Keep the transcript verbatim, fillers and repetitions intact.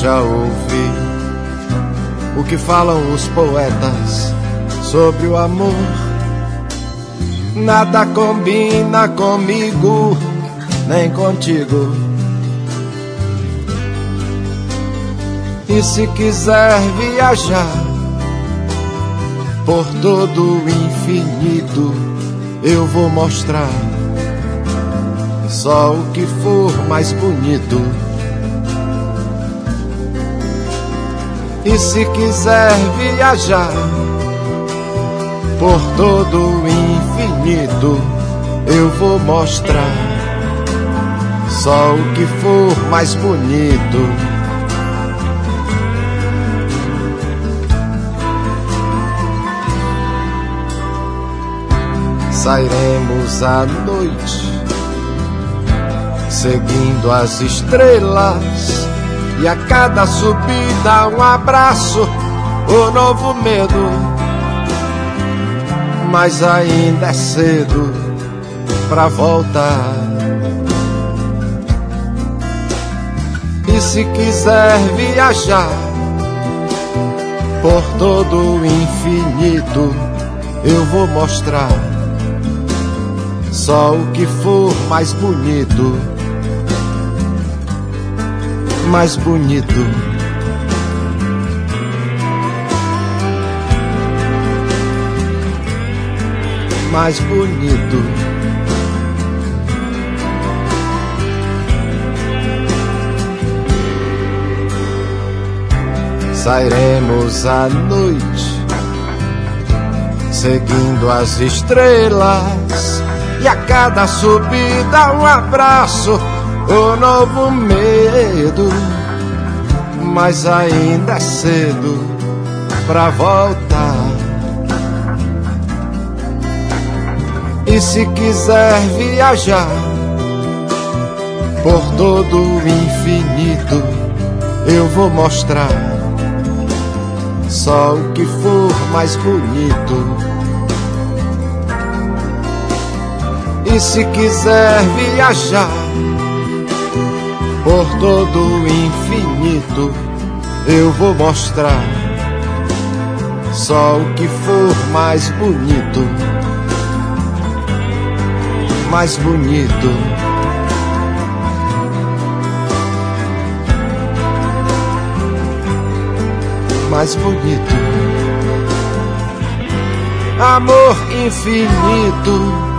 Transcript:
já ouvi o que falam os poetas sobre o amor. Nada combina comigo, nem contigo. E se quiser viajar por todo o infinito, eu vou mostrar só o que for mais bonito. E se quiser viajar por todo o infinito, eu vou mostrar só o que for mais bonito. Sairemos à noite, seguindo as estrelas, e a cada subida um abraço, o novo medo. Mas ainda é cedo pra voltar. E se quiser viajar por todo o infinito, eu vou mostrar só o que for mais bonito. Mais bonito. Mais bonito. Sairemos à noite, seguindo as estrelas, e a cada subida um abraço, o novo medo. Mas ainda é cedo pra voltar. E se quiser viajar por todo o infinito, eu vou mostrar só o que for mais bonito. E se quiser viajar por todo o infinito, eu vou mostrar só o que for mais bonito. Mais bonito. Mais bonito. Amor infinito.